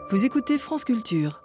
Vous écoutez France Culture.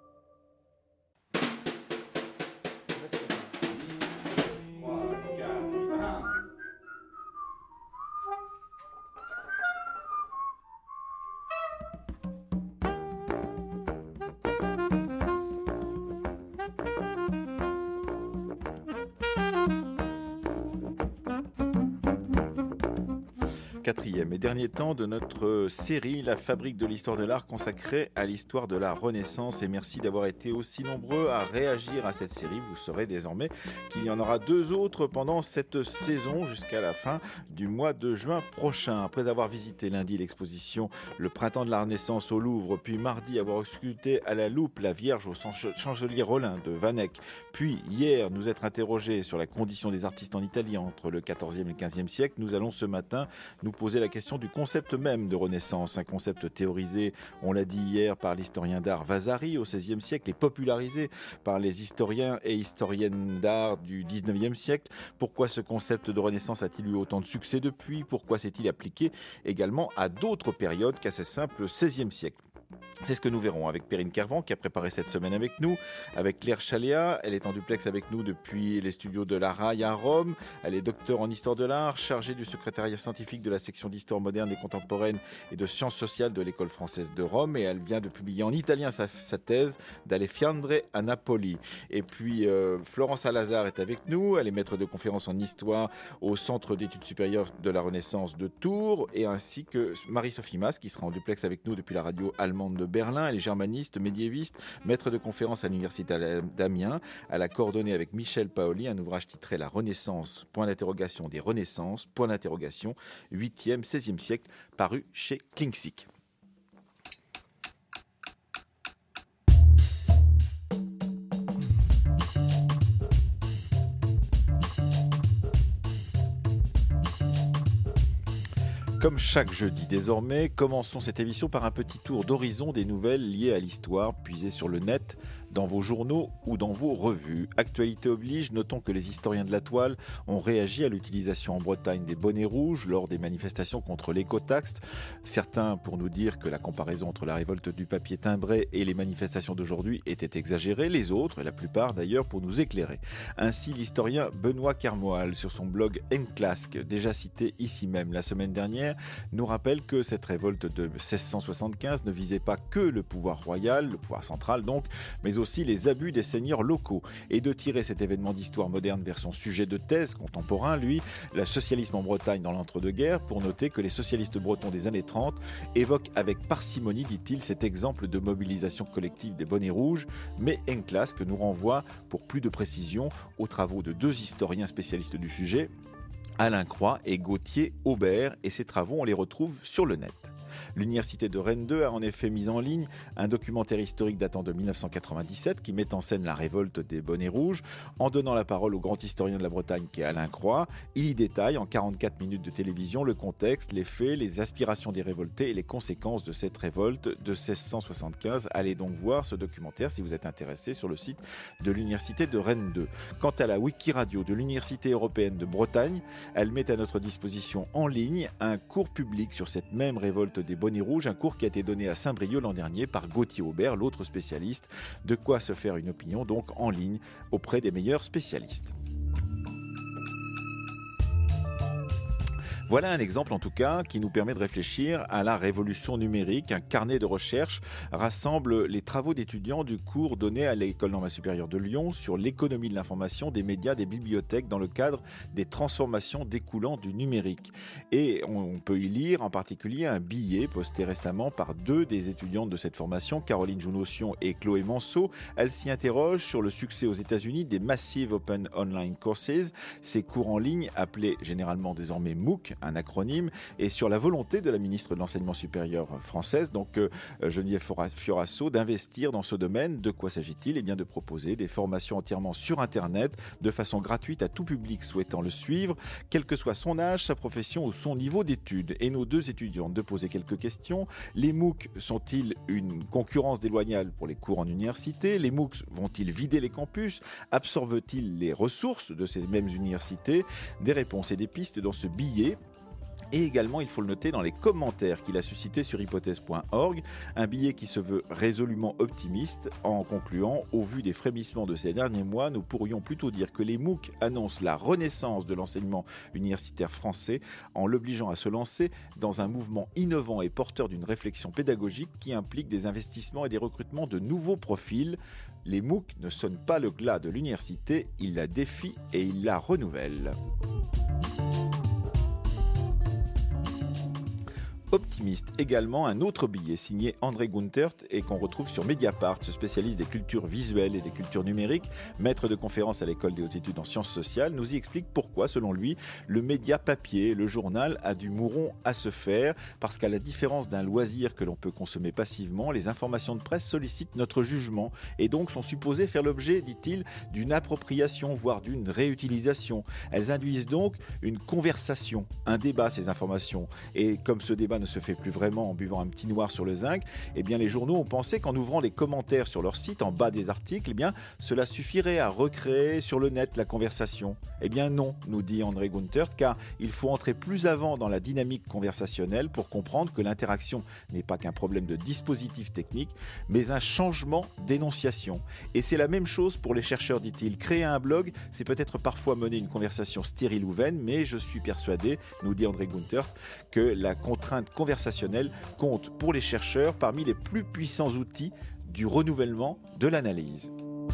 Quatrième et dernier temps de notre série La Fabrique de l'Histoire de l'Art consacrée à l'histoire de la Renaissance. Et merci d'avoir été aussi nombreux à réagir à cette série. Vous saurez désormais qu'il y en aura 2 autres pendant cette saison jusqu'à la fin du mois de juin prochain. Après avoir visité lundi l'exposition Le Printemps de la Renaissance au Louvre, puis mardi avoir ausculté à la loupe la Vierge au Chancelier Rollin de Van Eyck, puis hier nous être interrogés sur la condition des artistes en Italie entre le XIVe et le XVe siècle, nous allons ce matin nous poser la question du concept même de Renaissance, un concept théorisé, on l'a dit hier, par l'historien d'art Vasari au XVIe siècle et popularisé par les historiens et historiennes d'art du XIXe siècle. Pourquoi ce concept de Renaissance a-t-il eu autant de succès depuis ? Pourquoi s'est-il appliqué également à d'autres périodes qu'à ce simple XVIe siècle ? C'est ce que nous verrons avec Perrine Kervran qui a préparé cette semaine avec nous, avec Claire Chaléa. Elle est en duplex avec nous depuis les studios de la RAI à Rome. Elle est docteur en histoire de l'art, chargée du secrétariat scientifique de la section d'histoire moderne et contemporaine et de sciences sociales de l'école française de Rome. Et elle vient de publier en italien sa thèse Dalle Fiandre a Napoli. Et puis Florence Alazard est avec nous. Elle est maître de conférences en histoire au Centre d'études supérieures de la Renaissance de Tours, et ainsi que Marie-Sophie Mas qui sera en duplex avec nous depuis la radio allemande de Berlin. Elle est germaniste, médiéviste, maître de conférences à l'université d'Amiens. Elle a coordonné avec Michel Paoli un ouvrage titré La Renaissance, point d'interrogation des Renaissances, point d'interrogation, 8e, 16e siècle, paru chez Klingsik. Comme chaque jeudi désormais, commençons cette émission par un petit tour d'horizon des nouvelles liées à l'histoire, puisées sur le net, dans vos journaux ou dans vos revues. Actualité oblige, notons que les historiens de la toile ont réagi à l'utilisation en Bretagne des bonnets rouges lors des manifestations contre l'écotaxe. Certains pour nous dire que la comparaison entre la révolte du papier timbré et les manifestations d'aujourd'hui était exagérée, les autres, et la plupart d'ailleurs, pour nous éclairer. Ainsi, l'historien Benoît Carmoil, sur son blog Enclasque, déjà cité ici même la semaine dernière, nous rappelle que cette révolte de 1675 ne visait pas que le pouvoir royal, le pouvoir central donc, mais aussi les abus des seigneurs locaux. Et de tirer cet événement d'histoire moderne vers son sujet de thèse contemporain, lui, le socialisme en Bretagne dans l'entre-deux-guerres, pour noter que les socialistes bretons des années 30 évoquent avec parcimonie, dit-il, cet exemple de mobilisation collective des bonnets rouges, mais Enclasque nous renvoie, pour plus de précision, aux travaux de 2 historiens spécialistes du sujet, Alain Croix et Gauthier Aubert, et ces travaux, on les retrouve sur le net. L'Université de Rennes 2 a en effet mis en ligne un documentaire historique datant de 1997 qui met en scène la révolte des bonnets rouges. En donnant la parole au grand historien de la Bretagne qui est Alain Croix, il y détaille en 44 minutes de télévision le contexte, les faits, les aspirations des révoltés et les conséquences de cette révolte de 1675. Allez donc voir ce documentaire si vous êtes intéressé sur le site de l'Université de Rennes 2. Quant à la Wikiradio de l'Université européenne de Bretagne, elle met à notre disposition en ligne un cours public sur cette même révolte des bonnets rouges, un cours qui a été donné à Saint-Brieuc l'an dernier par Gauthier Aubert, l'autre spécialiste. De quoi se faire une opinion donc en ligne auprès des meilleurs spécialistes. Voilà un exemple en tout cas qui nous permet de réfléchir à la révolution numérique. Un carnet de recherche rassemble les travaux d'étudiants du cours donné à l'École normale supérieure de Lyon sur l'économie de l'information, des médias, des bibliothèques dans le cadre des transformations découlant du numérique. Et on peut y lire en particulier un billet posté récemment par 2 des étudiantes de cette formation, Caroline Jounossian et Chloé Manceau. Elles s'y interrogent sur le succès aux États-Unis des Massive Open Online Courses, ces cours en ligne appelés généralement désormais MOOC, un acronyme, et sur la volonté de la ministre de l'Enseignement supérieur française, donc Geneviève Fioraso, d'investir dans ce domaine. De quoi s'agit-il ? Eh bien de proposer des formations entièrement sur Internet, de façon gratuite à tout public souhaitant le suivre, quel que soit son âge, sa profession ou son niveau d'études. Et nos 2 étudiantes de poser quelques questions. Les MOOC sont-ils une concurrence déloyale pour les cours en université ? Les MOOC vont-ils vider les campus ? Absorbent-ils les ressources de ces mêmes universités ? Des réponses et des pistes dans ce billet Et également, il faut le noter, dans les commentaires qu'il a suscités sur hypothèse.org, un billet qui se veut résolument optimiste en concluant: au vu des frémissements de ces derniers mois, nous pourrions plutôt dire que les MOOC annoncent la renaissance de l'enseignement universitaire français en l'obligeant à se lancer dans un mouvement innovant et porteur d'une réflexion pédagogique qui implique des investissements et des recrutements de nouveaux profils. Les MOOC ne sonnent pas le glas de l'université, ils la défient et ils la renouvellent. Optimiste également, un autre billet signé André Guntert et qu'on retrouve sur Mediapart, ce spécialiste des cultures visuelles et des cultures numériques, maître de conférence à l'école des hautes études en sciences sociales, nous y explique pourquoi, selon lui, le média papier, le journal, a du mouron à se faire, parce qu'à la différence d'un loisir que l'on peut consommer passivement, les informations de presse sollicitent notre jugement et donc sont supposées faire l'objet, dit-il, d'une appropriation, voire d'une réutilisation. Elles induisent donc une conversation, un débat, ces informations. Et comme ce débat ne se fait plus vraiment en buvant un petit noir sur le zinc, eh bien les journaux ont pensé qu'en ouvrant les commentaires sur leur site en bas des articles, eh bien cela suffirait à recréer sur le net la conversation. Eh bien non, nous dit André Guntert, car il faut entrer plus avant dans la dynamique conversationnelle pour comprendre que l'interaction n'est pas qu'un problème de dispositif technique, mais un changement d'énonciation. Et c'est la même chose pour les chercheurs, dit-il. Créer un blog, c'est peut-être parfois mener une conversation stérile ou vaine, mais je suis persuadé, nous dit André Guntert, que la contrainte conversationnelle compte pour les chercheurs parmi les plus puissants outils du renouvellement de l'analyse.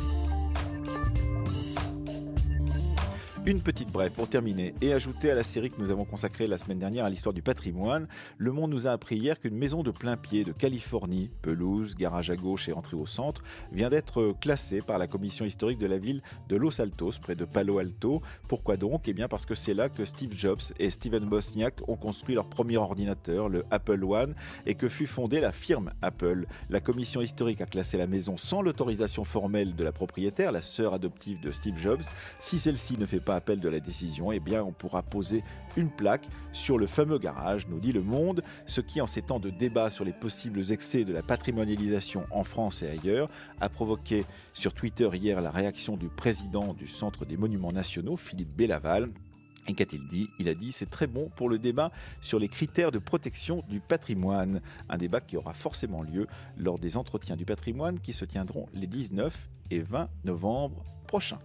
Une petite brève pour terminer et ajouter à la série que nous avons consacrée la semaine dernière à l'histoire du patrimoine. Le Monde nous a appris hier qu'une maison de plein pied de Californie, pelouse, garage à gauche et entrée au centre, vient d'être classée par la commission historique de la ville de Los Altos, près de Palo Alto. Pourquoi donc ? Eh bien parce que c'est là que Steve Jobs et Steven Wozniak ont construit leur premier ordinateur, le Apple One, et que fut fondée la firme Apple. La commission historique a classé la maison sans l'autorisation formelle de la propriétaire, la sœur adoptive de Steve Jobs. Si celle-ci ne fait pas appel de la décision, eh bien on pourra poser une plaque sur le fameux garage, nous dit Le Monde, ce qui, en ces temps de débat sur les possibles excès de la patrimonialisation en France et ailleurs, a provoqué sur Twitter hier la réaction du président du Centre des Monuments Nationaux, Philippe Bélaval. Et qu'a-t-il dit ? Il a dit: c'est très bon pour le débat sur les critères de protection du patrimoine. Un débat qui aura forcément lieu lors des entretiens du patrimoine qui se tiendront les 19 et 20 novembre prochains.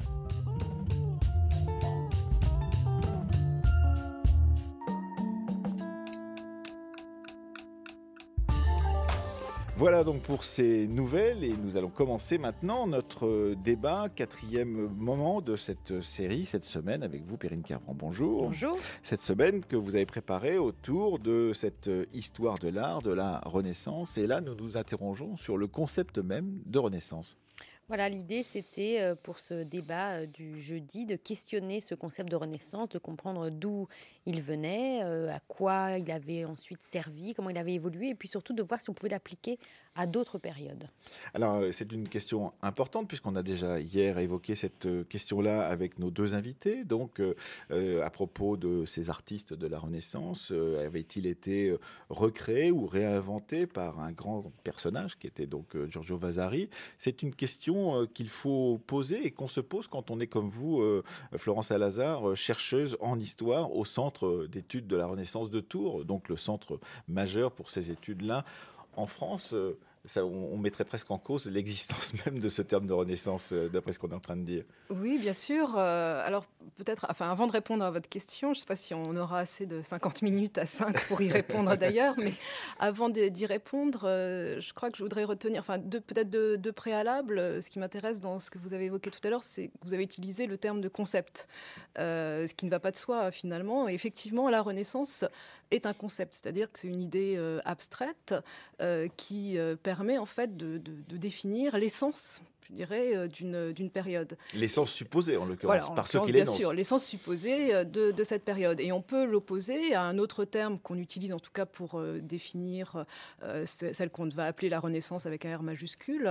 Voilà donc pour ces nouvelles et nous allons commencer maintenant notre débat, quatrième moment de cette série, cette semaine avec vous Perrine Kervran. Bonjour. Bonjour. Cette semaine que vous avez préparée autour de cette histoire de l'art, de la Renaissance, et là nous nous interrogeons sur le concept même de Renaissance. Voilà, l'idée c'était pour ce débat du jeudi de questionner ce concept de Renaissance, de comprendre d'où il venait, à quoi il avait ensuite servi, comment il avait évolué, et puis surtout de voir si on pouvait l'appliquer à d'autres périodes. Alors c'est une question importante puisqu'on a déjà hier évoqué cette question-là avec nos deux invités. Donc à propos de ces artistes de la Renaissance, avait-il été recréé ou réinventé par un grand personnage qui était donc Giorgio Vasari ? C'est une question qu'il faut poser et qu'on se pose quand on est comme vous, Florence Salazar, chercheuse en histoire au Centre d'études de la Renaissance de Tours, donc le centre majeur pour ces études-là. En France, on mettrait presque en cause l'existence même de ce terme de Renaissance, d'après ce qu'on est en train de dire. Oui, bien sûr. Alors, peut-être, avant de répondre à votre question, je ne sais pas si on aura assez de 50 minutes à 5 pour y répondre d'ailleurs, mais avant d'y répondre, je crois que je voudrais retenir, peut-être deux préalables. Ce qui m'intéresse dans ce que vous avez évoqué tout à l'heure, c'est que vous avez utilisé le terme de concept, ce qui ne va pas de soi finalement. Et effectivement, la Renaissance est un concept, c'est-à-dire que c'est une idée abstraite qui permet en fait de définir l'essence, je dirais, d'une période. L'essence supposée, en l'occurrence, voilà, par ceux qui l'énoncent. Bien sûr, l'essence supposée de cette période. Et on peut l'opposer à un autre terme qu'on utilise en tout cas pour définir celle qu'on va appeler la Renaissance avec un R majuscule.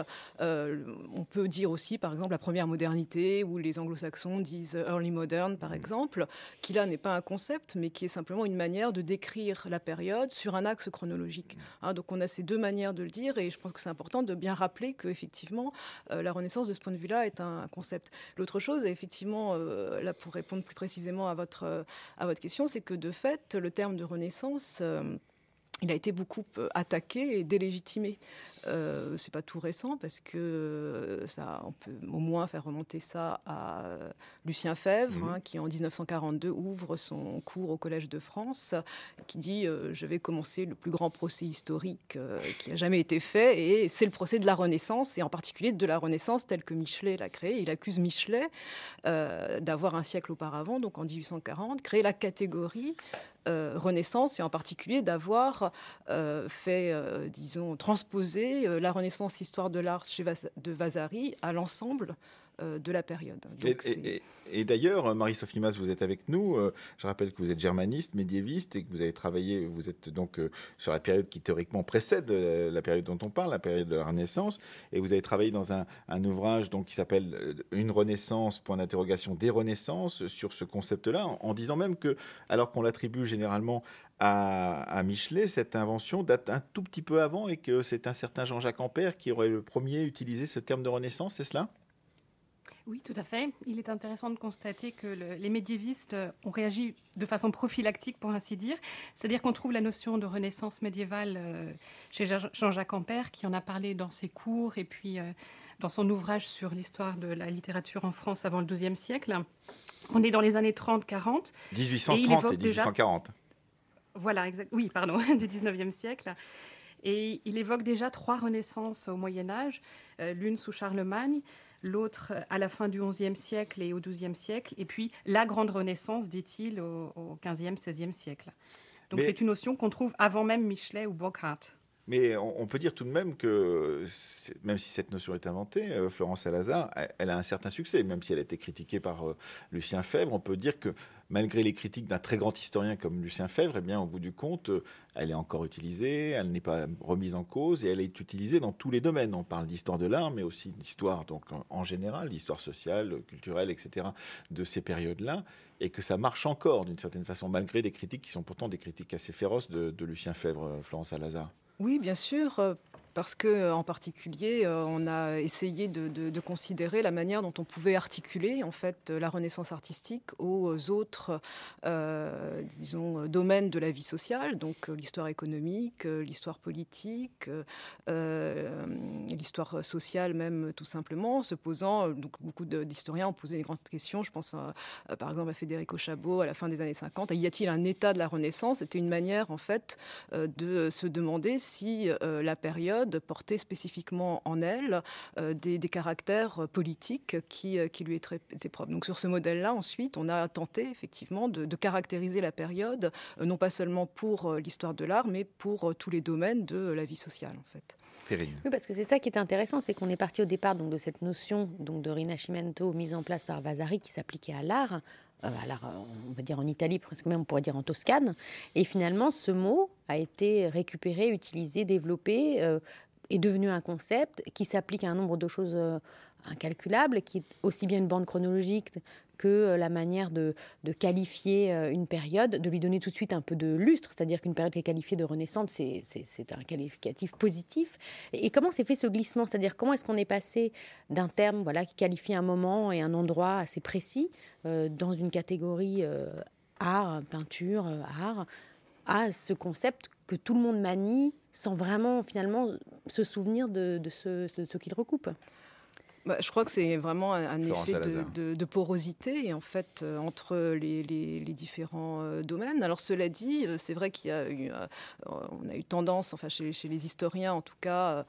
On peut dire aussi, par exemple, la première modernité, où les anglo-saxons disent early modern, par exemple, qui là n'est pas un concept, mais qui est simplement une manière de décrire la période sur un axe chronologique. Donc on a ces deux manières de le dire, et je pense que c'est important de bien rappeler qu'effectivement, la Renaissance, de ce point de vue-là, est un concept. L'autre chose, effectivement, là, pour répondre plus précisément à votre question, c'est que, de fait, le terme de Renaissance... il a été beaucoup attaqué et délégitimé. C'est pas tout récent parce que on peut au moins faire remonter ça à Lucien Febvre, qui en 1942 ouvre son cours au Collège de France, qui dit je vais commencer le plus grand procès historique qui a jamais été fait, et c'est le procès de la Renaissance, et en particulier de la Renaissance telle que Michelet l'a créée. Il accuse Michelet d'avoir un siècle auparavant, donc en 1840, créé la catégorie Renaissance, et en particulier d'avoir transposé la Renaissance histoire de l'art de Vasari à l'ensemble de la période. Donc, et d'ailleurs, Marie-Sophie Mas, vous êtes avec nous. Je rappelle que vous êtes germaniste, médiéviste, et que vous avez travaillé, vous êtes donc sur la période qui théoriquement précède la période dont on parle, la période de la Renaissance, et vous avez travaillé dans un ouvrage donc, qui s'appelle Une Renaissance, point d'interrogation, des Renaissances, sur ce concept-là, en disant même que, alors qu'on l'attribue généralement à Michelet, cette invention date un tout petit peu avant, et que c'est un certain Jean-Jacques Ampère qui aurait le premier utilisé ce terme de Renaissance, c'est cela ? Oui, tout à fait. Il est intéressant de constater que les médiévistes ont réagi de façon prophylactique, pour ainsi dire. C'est-à-dire qu'on trouve la notion de renaissance médiévale chez Jean-Jacques Ampère, qui en a parlé dans ses cours et puis dans son ouvrage sur l'histoire de la littérature en France avant le XIIe siècle. On est dans les années 30-40. 1830 et 1840. Voilà, exact. Oui, pardon, du XIXe siècle. Et il évoque déjà 3 renaissances au Moyen-Âge, l'une sous Charlemagne, l'autre à la fin du XIe siècle et au XIIe siècle, et puis la grande renaissance, dit-il, au XVe, XVIe siècle. Donc c'est une notion qu'on trouve avant même Michelet ou Burckhardt. Mais on peut dire tout de même que, même si cette notion est inventée, Florence Salazar, elle a un certain succès, même si elle a été critiquée par Lucien Febvre. On peut dire que, malgré les critiques d'un très grand historien comme Lucien Febvre, eh bien, au bout du compte, elle est encore utilisée, elle n'est pas remise en cause, et elle est utilisée dans tous les domaines. On parle d'histoire de l'art, mais aussi d'histoire donc, en général, d'histoire sociale, culturelle, etc., de ces périodes-là, et que ça marche encore d'une certaine façon, malgré des critiques qui sont pourtant des critiques assez féroces de Lucien Febvre, Florence Salazar. Oui, bien sûr, parce qu'en particulier, on a essayé de considérer la manière dont on pouvait articuler en fait la Renaissance artistique aux autres, domaines de la vie sociale, donc l'histoire économique, l'histoire politique, l'histoire sociale même tout simplement, se posant, donc beaucoup d'historiens ont posé des grandes questions, je pense par exemple à Federico Chabot à la fin des années 50, y a-t-il un état de la Renaissance ? C'était une manière en fait de se demander si la période portait spécifiquement en elle des caractères politiques qui lui étaient propres. Donc sur ce modèle-là, ensuite, on a tenté effectivement de caractériser la période, non pas seulement pour l'histoire de l'art, mais pour tous les domaines de la vie sociale, en fait. Périne. Oui, parce que c'est ça qui est intéressant, c'est qu'on est parti au départ donc, de cette notion donc, de Rinascimento mise en place par Vasari qui s'appliquait à l'art, on va dire en Italie, presque même on pourrait dire en Toscane. Et finalement, ce mot a été récupéré, utilisé, développé, est devenu un concept qui s'applique à un nombre de choses incalculables, qui est aussi bien une bande chronologique que la manière de qualifier une période, de lui donner tout de suite un peu de lustre, c'est-à-dire qu'une période qui est qualifiée de renaissante, c'est un qualificatif positif. Et comment s'est fait ce glissement ? C'est-à-dire comment est-ce qu'on est passé d'un terme qui qualifie un moment et un endroit assez précis dans une catégorie art, peinture, art, à ce concept que tout le monde manie sans vraiment finalement se souvenir de ce qu'il recoupe. Je crois que c'est vraiment un effet Salazar. de porosité en fait, entre les différents domaines. Alors cela dit, c'est vrai qu'il y a on a eu tendance, enfin chez les historiens en tout cas,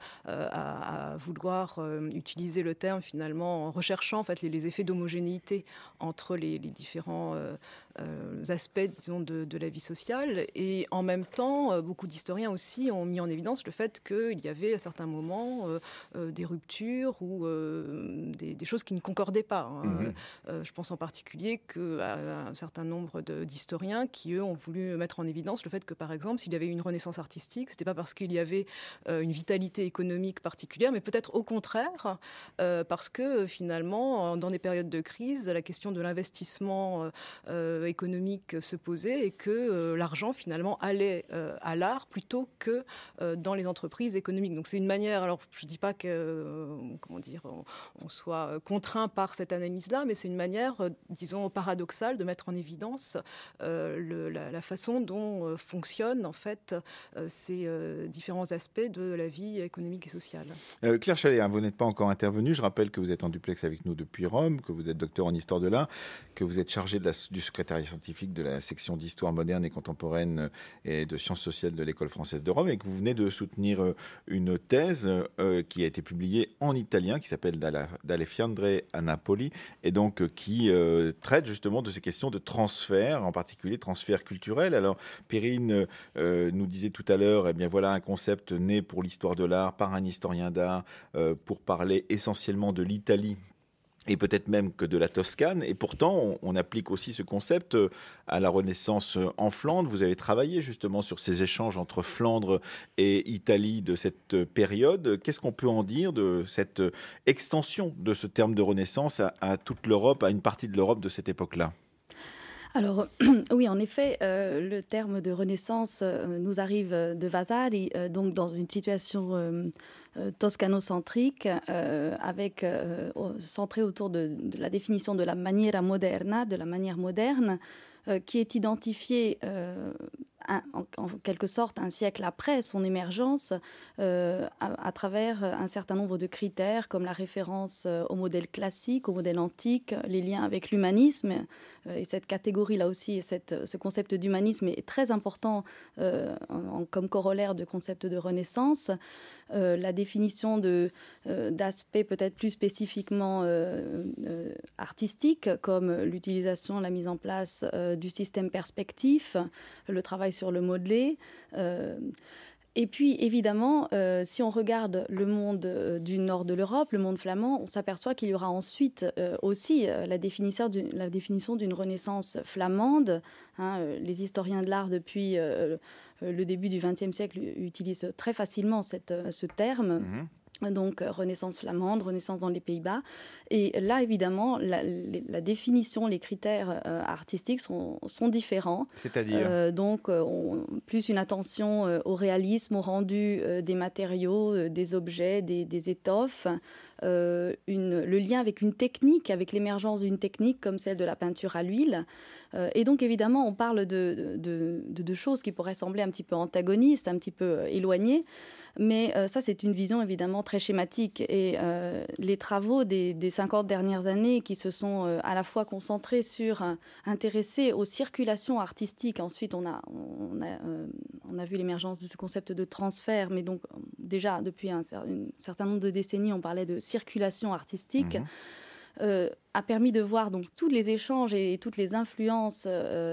à vouloir utiliser le terme finalement en recherchant en fait, les effets d'homogénéité entre les différents aspects, disons, de la vie sociale. Et en même temps, beaucoup d'historiens aussi ont mis en évidence le fait qu'il y avait à certains moments des ruptures ou des choses qui ne concordaient pas. Je pense en particulier qu'à un certain nombre d'historiens qui, eux, ont voulu mettre en évidence le fait que, par exemple, s'il y avait eu une renaissance artistique, ce n'était pas parce qu'il y avait une vitalité économique particulière, mais peut-être au contraire, parce que finalement, dans des périodes de crise, la question de l'investissement économique se posait et que l'argent, finalement, allait à l'art plutôt que dans les entreprises économiques. Donc c'est une manière, alors je ne dis pas que, on soit contraint par cette analyse-là, mais c'est une manière, disons, paradoxale de mettre en évidence la façon dont fonctionnent en fait ces différents aspects de la vie économique et sociale. Claire Chalet, vous n'êtes pas encore intervenue. Je rappelle que vous êtes en duplex avec nous depuis Rome, que vous êtes docteur en histoire de l'art, que vous êtes chargée du secrétariat scientifique de la section d'histoire moderne et contemporaine et de sciences sociales de l'École française de Rome, et que vous venez de soutenir une thèse qui a été publiée en italien, qui s'appelle Dalle Fiandre a Napoli, et donc qui traite justement de ces questions de transfert, en particulier transfert culturel. Alors, Perrine nous disait tout à l'heure, eh bien voilà un concept né pour l'histoire de l'art par un historien d'art pour parler essentiellement de l'Italie et peut-être même que de la Toscane. Et pourtant, on applique aussi ce concept à la Renaissance en Flandre. Vous avez travaillé justement sur ces échanges entre Flandre et Italie de cette période. Qu'est-ce qu'on peut en dire de cette extension de ce terme de Renaissance à toute l'Europe, à une partie de l'Europe de cette époque-là ? Alors oui, en effet, le terme de Renaissance nous arrive de Vasari, donc dans une situation toscano-centrique, centrée autour de la définition de la maniera moderna, de la manière moderne, qui est identifiée en quelque sorte un siècle après son émergence à travers un certain nombre de critères comme la référence au modèle classique, au modèle antique, les liens avec l'humanisme. Et cette catégorie-là aussi, ce concept d'humanisme est très important comme corollaire de concept de Renaissance. La définition d'aspects peut-être plus spécifiquement artistiques, comme l'utilisation, la mise en place du système perspectif, le travail sur le modelé. Et puis, évidemment, si on regarde le monde du nord de l'Europe, le monde flamand, on s'aperçoit qu'il y aura ensuite aussi la définition d'une Renaissance flamande. Les historiens de l'art, depuis le début du XXe siècle, utilisent très facilement ce terme. Mmh. Donc, Renaissance flamande, Renaissance dans les Pays-Bas. Et là, évidemment, la définition, les critères artistiques sont différents. C'est-à-dire plus une attention au réalisme, au rendu des matériaux, des objets, des étoffes. Le lien avec une technique, avec l'émergence d'une technique comme celle de la peinture à l'huile. Et donc, évidemment, on parle de choses qui pourraient sembler un petit peu antagonistes, un petit peu éloignées. Mais ça, c'est une vision évidemment très schématique. Et les travaux des 50 dernières années qui se sont à la fois concentrés intéressés aux circulations artistiques. Ensuite, on a vu l'émergence de ce concept de transfert. Mais donc, déjà, depuis un certain nombre de décennies, on parlait de circulation artistique. Mmh. A permis de voir donc tous les échanges et toutes les influences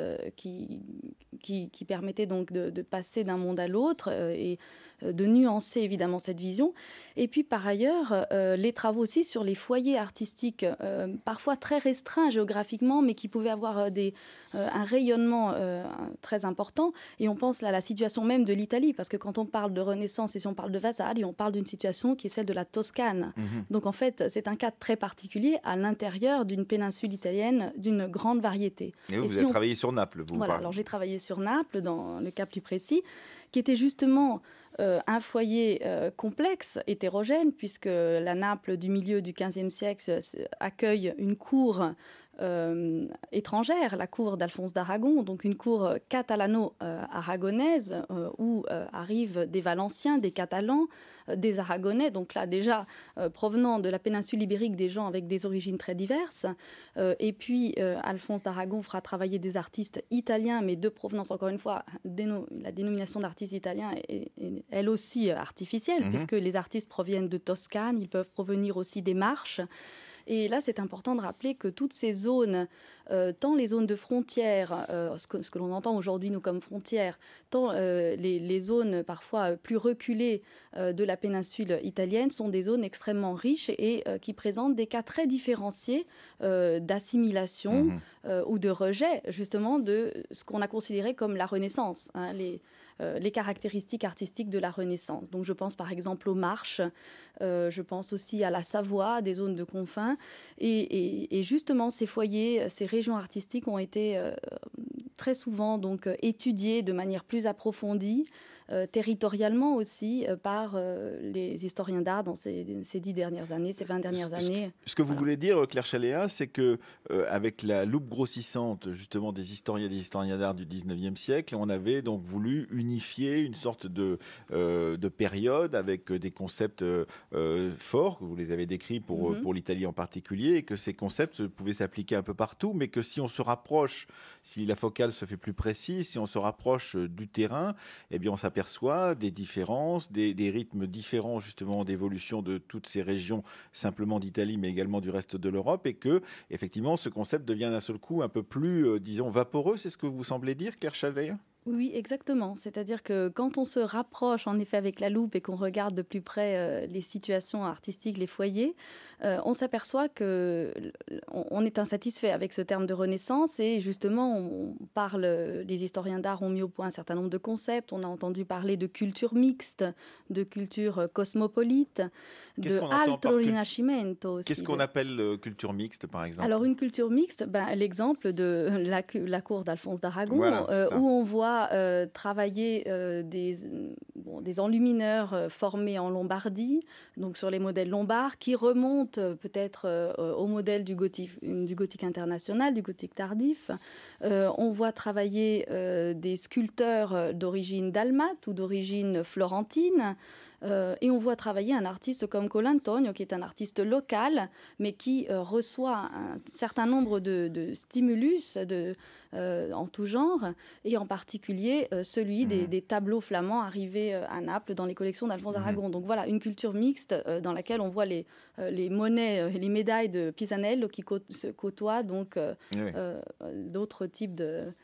qui permettaient donc de passer d'un monde à l'autre et de nuancer évidemment cette vision. Et puis par ailleurs, les travaux aussi sur les foyers artistiques, parfois très restreints géographiquement, mais qui pouvaient avoir un rayonnement très important. Et on pense là à la situation même de l'Italie, parce que quand on parle de Renaissance et si on parle de Vasari, on parle d'une situation qui est celle de la Toscane. Mmh. Donc en fait, c'est un cas très particulier à l'intérieur d'une péninsule italienne d'une grande variété. Et vous avez travaillé sur Naples, vous. Voilà, alors j'ai travaillé sur Naples, dans le cas plus précis, qui était justement un foyer complexe, hétérogène, puisque la Naples du milieu du XVe siècle accueille une cour étrangère, la cour d'Alphonse d'Aragon, donc une cour catalano-aragonaise où arrivent des Valenciens, des Catalans, des Aragonais, donc là déjà provenant de la péninsule ibérique, des gens avec des origines très diverses. Et puis Alphonse d'Aragon fera travailler des artistes italiens, mais de provenance, encore une fois, la dénomination d'artiste italien est elle aussi artificielle, puisque les artistes proviennent de Toscane, ils peuvent provenir aussi des Marches. Et là, c'est important de rappeler que toutes ces zones, tant les zones de frontières, ce que l'on entend aujourd'hui nous comme frontières, tant les zones parfois plus reculées de la péninsule italienne sont des zones extrêmement riches et qui présentent des cas très différenciés d'assimilation ou de rejet justement de ce qu'on a considéré comme la Renaissance, les caractéristiques artistiques de la Renaissance. Donc je pense par exemple aux Marches, je pense aussi à la Savoie, des zones de confins, et justement ces foyers, ces régions artistiques ont été très souvent donc étudiées de manière plus approfondie territorialement aussi par les historiens d'art dans ces 10 dernières années, ces 20 dernières années. Ce que vous voulez dire, Claire Chaléa, c'est que avec la loupe grossissante justement des historiens d'art du 19e siècle, on avait donc voulu unifier une sorte de période avec des concepts forts, vous les avez décrits pour l'Italie en particulier, et que ces concepts pouvaient s'appliquer un peu partout, mais que si on se rapproche, si la focale se fait plus précise, si on se rapproche du terrain, eh bien on s'aperçoit des différences, des rythmes différents justement d'évolution de toutes ces régions, simplement d'Italie, mais également du reste de l'Europe, et que effectivement ce concept devient d'un seul coup un peu plus, disons, vaporeux. C'est ce que vous semblez dire, Claire Chaléa ? Oui, exactement. C'est-à-dire que quand on se rapproche en effet avec la loupe et qu'on regarde de plus près les situations artistiques, les foyers, on s'aperçoit qu'on est insatisfait avec ce terme de Renaissance et justement, les historiens d'art ont mis au point un certain nombre de concepts. On a entendu parler de culture mixte, de culture cosmopolite, de altro rinascimento aussi. Qu'est-ce qu'on appelle culture mixte, par exemple ? Alors, une culture mixte, l'exemple de la cour d'Alphonse d'Aragon, voilà, où on voit travailler des enlumineurs formés en Lombardie, donc sur les modèles lombards, qui remontent peut-être au modèle du gothique international, du gothique tardif. On voit travailler des sculpteurs d'origine dalmate ou d'origine florentine. Et on voit travailler un artiste comme Colantonio, qui est un artiste local, mais qui reçoit un certain nombre de stimulus en tout genre, et en particulier celui des tableaux flamands arrivés à Naples dans les collections d'Alphonse d'Aragon. Donc voilà, une culture mixte dans laquelle on voit les monnaies et les médailles de Pisanello qui côtoient donc d'autres types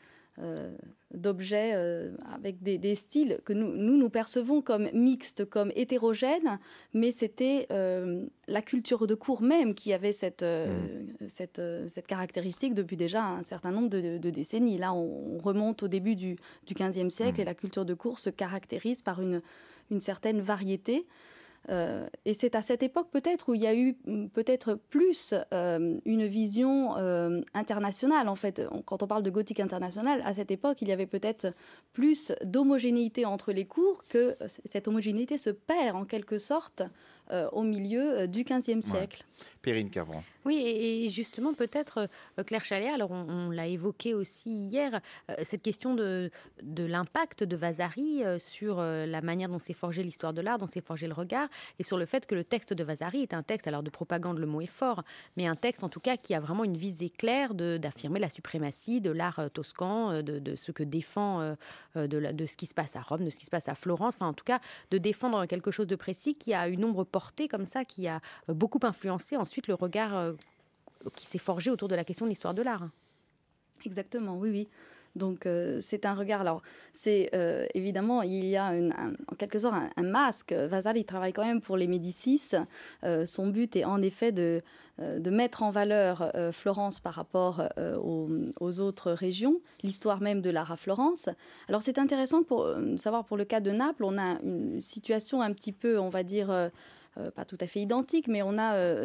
d'objets avec des styles que nous percevons comme mixtes, comme hétérogènes, mais c'était la culture de cour même qui avait cette caractéristique depuis déjà un certain nombre de décennies. Là, on remonte au début du XVe siècle et la culture de cour se caractérise par une certaine variété. Et c'est à cette époque peut-être où il y a eu peut-être plus une vision internationale. En fait, quand on parle de gothique international, à cette époque, il y avait peut-être plus d'homogénéité entre les cours, que cette homogénéité se perd en quelque sorte au milieu du XVe siècle. Perrine Cavron. Oui, et justement, peut-être, Claire Chaléa, alors on l'a évoqué aussi hier, cette question de l'impact de Vasari sur la manière dont s'est forgée l'histoire de l'art, dont s'est forgé le regard, et sur le fait que le texte de Vasari est un texte, alors de propagande, le mot est fort, mais un texte en tout cas qui a vraiment une visée claire d'affirmer la suprématie de l'art toscan, de ce que défend, de ce qui se passe à Rome, de ce qui se passe à Florence, enfin en tout cas de défendre quelque chose de précis qui a une ombre portée comme ça, qui a beaucoup influencé ensuite le regard qui s'est forgé autour de la question de l'histoire de l'art. Exactement, oui. Donc c'est un regard. Alors c'est évidemment il y a en quelque sorte un masque. Vasari travaille quand même pour les Médicis. Son but est en effet de mettre en valeur Florence par rapport aux autres régions, l'histoire même de l'art à Florence. Alors c'est intéressant pour savoir pour le cas de Naples, on a une situation un petit peu, on va dire, pas tout à fait identique, mais on a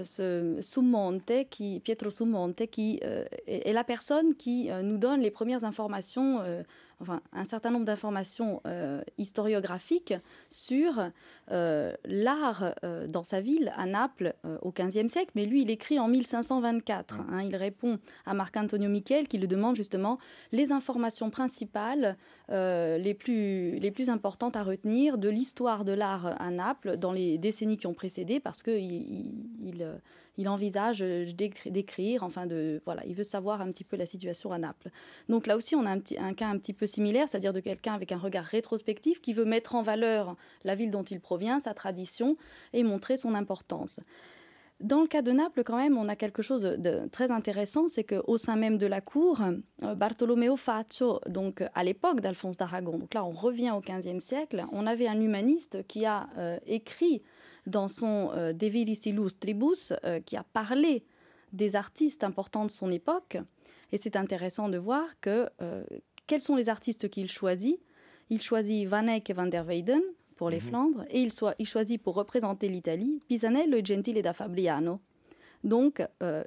Pietro Summonte, qui est la personne qui nous donne les premières informations, un certain nombre d'informations historiographiques sur l'art dans sa ville, à Naples, au XVe siècle. Mais lui, il écrit en 1524. Il répond à Marc-Antonio Michel, qui lui demande justement les informations principales, les plus importantes à retenir de l'histoire de l'art à Naples dans les décennies qui ont précédé, parce qu'il envisage d'écrire, il veut savoir un petit peu la situation à Naples. Donc là aussi, on a un cas un petit peu similaire, c'est-à-dire de quelqu'un avec un regard rétrospectif qui veut mettre en valeur la ville dont il provient, sa tradition, et montrer son importance. Dans le cas de Naples, quand même, on a quelque chose de très intéressant, c'est qu'au sein même de la cour, Bartolomeo Faccio, donc à l'époque d'Alphonse d'Aragon, donc là on revient au XVe siècle, on avait un humaniste qui a écrit dans son De Viris Illustribus, qui a parlé des artistes importants de son époque. Et c'est intéressant de voir quels sont les artistes qu'il choisit. Il choisit Van Eyck et Van der Weyden pour les Flandres, et il choisit pour représenter l'Italie Pisanello et Gentile da Fabriano. Donc,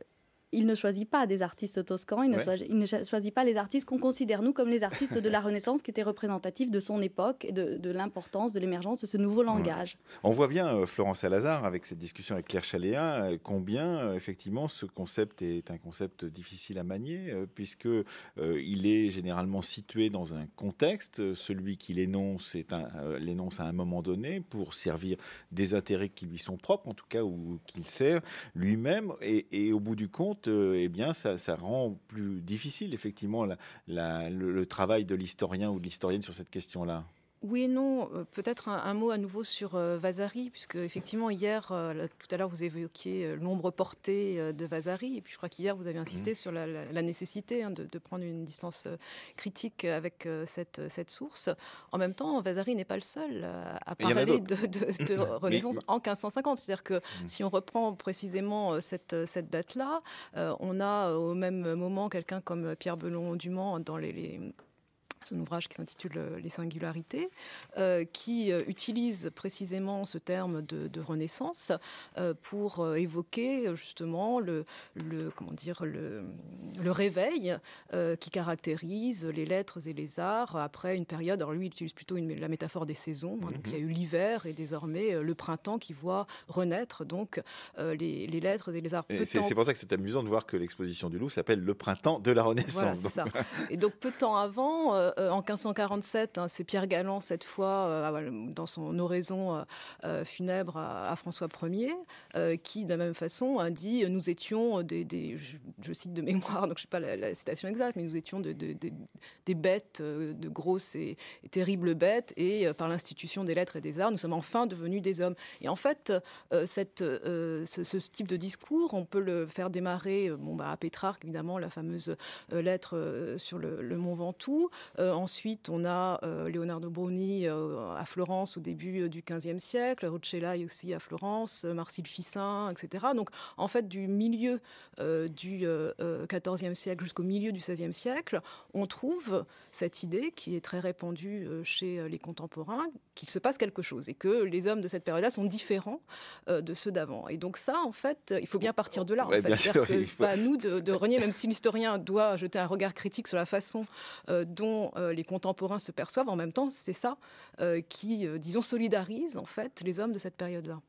il ne choisit pas des artistes toscans, il ne choisit pas les artistes qu'on considère, nous, comme les artistes de la Renaissance qui étaient représentatifs de son époque et de l'importance, de l'émergence de ce nouveau langage. On voit bien, Florence Salazar, avec cette discussion avec Claire Chaléa, combien, effectivement, ce concept est un concept difficile à manier, puisqu'il est généralement situé dans un contexte. Celui qui l'énonce l'énonce à un moment donné pour servir des intérêts qui lui sont propres, en tout cas, ou qu'il sert lui-même. Et au bout du compte, ça rend plus difficile, effectivement, le travail de l'historien ou de l'historienne sur cette question-là. Oui et non. Peut-être un mot à nouveau sur Vasari, puisque effectivement hier, tout à l'heure, vous évoquiez l'ombre portée de Vasari, et puis je crois qu'hier, vous avez insisté sur la nécessité de prendre une distance critique avec cette source. En même temps, Vasari n'est pas le seul à parler de Renaissance en 1550. C'est-à-dire que si on reprend précisément cette date-là, on a au même moment quelqu'un comme Pierre Belon-Dumont dans son ouvrage qui s'intitule « Les singularités », qui utilise précisément ce terme de Renaissance pour évoquer justement le réveil qui caractérise les lettres et les arts après une période. Alors lui, il utilise plutôt la métaphore des saisons. Donc il y a eu l'hiver et désormais le printemps qui voit renaître donc les lettres et les arts. C'est pour ça que c'est amusant de voir que l'exposition du Louvre s'appelle « Le printemps de la Renaissance ». Voilà, c'est ça. Et donc peu de temps avant, en 1547, c'est Pierre Galland, cette fois, dans son oraison funèbre à François Ier, qui, de la même façon, a dit « Nous étions je cite de mémoire, donc je ne sais pas la citation exacte, mais nous étions des bêtes, de grosses et terribles bêtes, et par l'institution des lettres et des arts, nous sommes enfin devenus des hommes. » Et en fait, ce type de discours, on peut le faire démarrer à Pétrarque, évidemment, la fameuse lettre sur le Mont Ventoux. Ensuite, on a Leonardo Bruni à Florence au début du XVe siècle, Rucellai aussi à Florence, Marcille Ficin, etc. Donc, en fait, du milieu du XIVe siècle jusqu'au milieu du XVIe siècle, on trouve cette idée qui est très répandue chez les contemporains, qu'il se passe quelque chose et que les hommes de cette période-là sont différents de ceux d'avant. Et donc ça, en fait, il faut bien partir de là. C'est-à-dire que c'est pas à nous de renier, même si l'historien doit jeter un regard critique sur la façon dont les contemporains se perçoivent. En même temps, c'est ça qui, disons, solidarise en fait les hommes de cette période-là.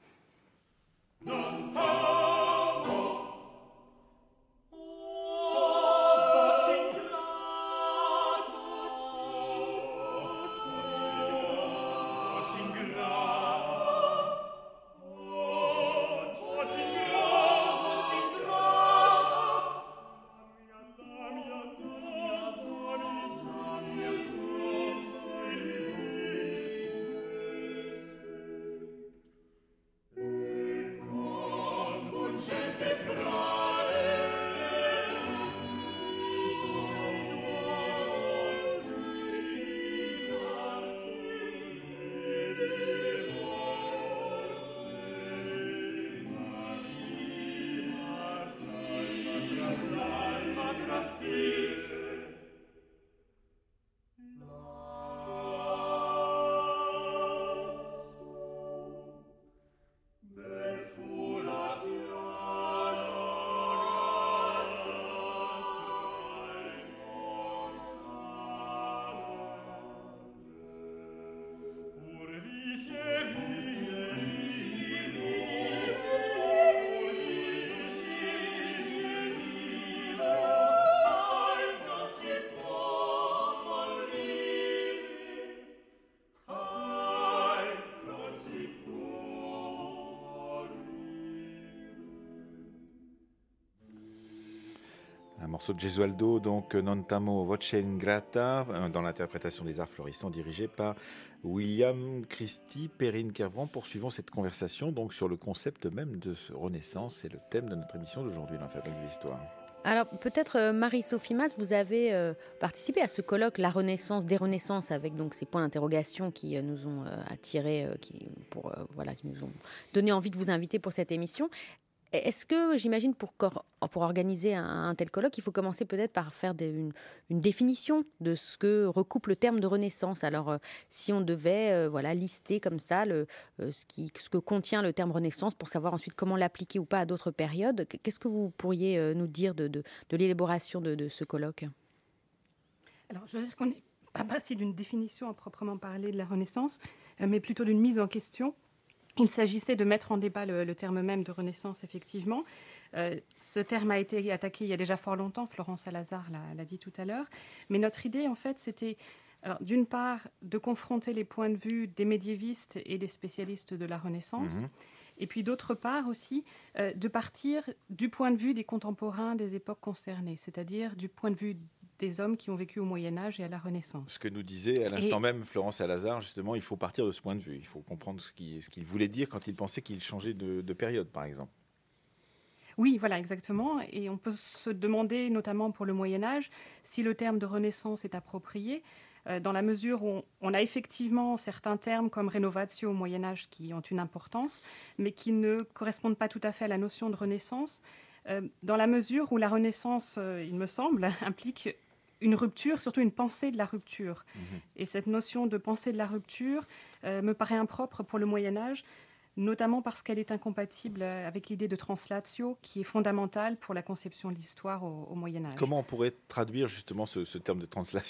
Un morceau de Gesualdo, donc Non t'amo voce ingrata, dans l'interprétation des arts florissants dirigée par William Christie. Perrine Kervran, poursuivons cette conversation donc sur le concept même de Renaissance. C'est le thème de notre émission d'aujourd'hui dans la Fabrique de l'Histoire. Alors peut-être Marie-Sophie Mas, vous avez participé à ce colloque La Renaissance, des Renaissances, avec donc ces points d'interrogation qui nous ont attirés, qui nous ont donné envie de vous inviter pour cette émission. Est-ce que, j'imagine, pour organiser un tel colloque, il faut commencer peut-être par faire une définition de ce que recoupe le terme de Renaissance. Alors, si on devait lister comme ça ce que contient le terme Renaissance pour savoir ensuite comment l'appliquer ou pas à d'autres périodes, qu'est-ce que vous pourriez nous dire de l'élaboration de ce colloque ? Alors, je veux dire qu'on n'est pas parti d'une définition à proprement parler de la Renaissance, mais plutôt d'une mise en question. Il s'agissait de mettre en débat le terme même de Renaissance, effectivement. Ce terme a été attaqué il y a déjà fort longtemps, Florence Salazar l'a dit tout à l'heure. Mais notre idée, en fait, c'était, d'une part, de confronter les points de vue des médiévistes et des spécialistes de la Renaissance. Et puis, d'autre part aussi, de partir du point de vue des contemporains des époques concernées, c'est-à-dire du point de vue des hommes qui ont vécu au Moyen-Âge et à la Renaissance. Ce que nous disait à l'instant même Florence Salazar, justement, il faut partir de ce point de vue. Il faut comprendre ce qu'il voulait dire quand il pensait qu'il changeait de période, par exemple. Oui, voilà, exactement. Et on peut se demander, notamment pour le Moyen-Âge, si le terme de Renaissance est approprié, dans la mesure où on a effectivement certains termes comme rénovatio au Moyen-Âge qui ont une importance, mais qui ne correspondent pas tout à fait à la notion de Renaissance, dans la mesure où la Renaissance, il me semble, implique une rupture, surtout une pensée de la rupture. Et cette notion de pensée de la rupture me paraît impropre pour le Moyen-Âge, notamment parce qu'elle est incompatible avec l'idée de translatio, qui est fondamentale pour la conception de l'histoire au Moyen-Âge. Comment on pourrait traduire justement ce terme de translatio ?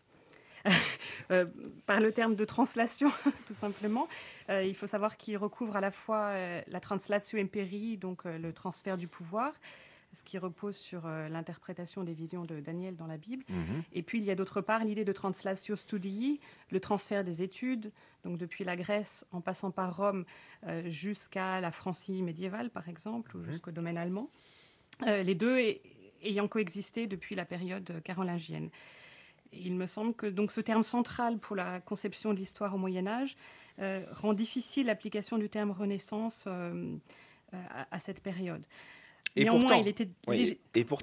Par le terme de translation, tout simplement. Il faut savoir qu'il recouvre à la fois la translatio imperii, donc le transfert du pouvoir, ce qui repose sur l'interprétation des visions de Daniel dans la Bible. Et puis, il y a d'autre part l'idée de translatio studii, le transfert des études, donc depuis la Grèce, en passant par Rome, jusqu'à la Francie médiévale, par exemple, ou jusqu'au domaine allemand. Les deux ayant coexisté depuis la période carolingienne. Il me semble que donc, ce terme central pour la conception de l'histoire au Moyen-Âge rend difficile l'application du terme Renaissance à cette période. Néanmoins, il était oui,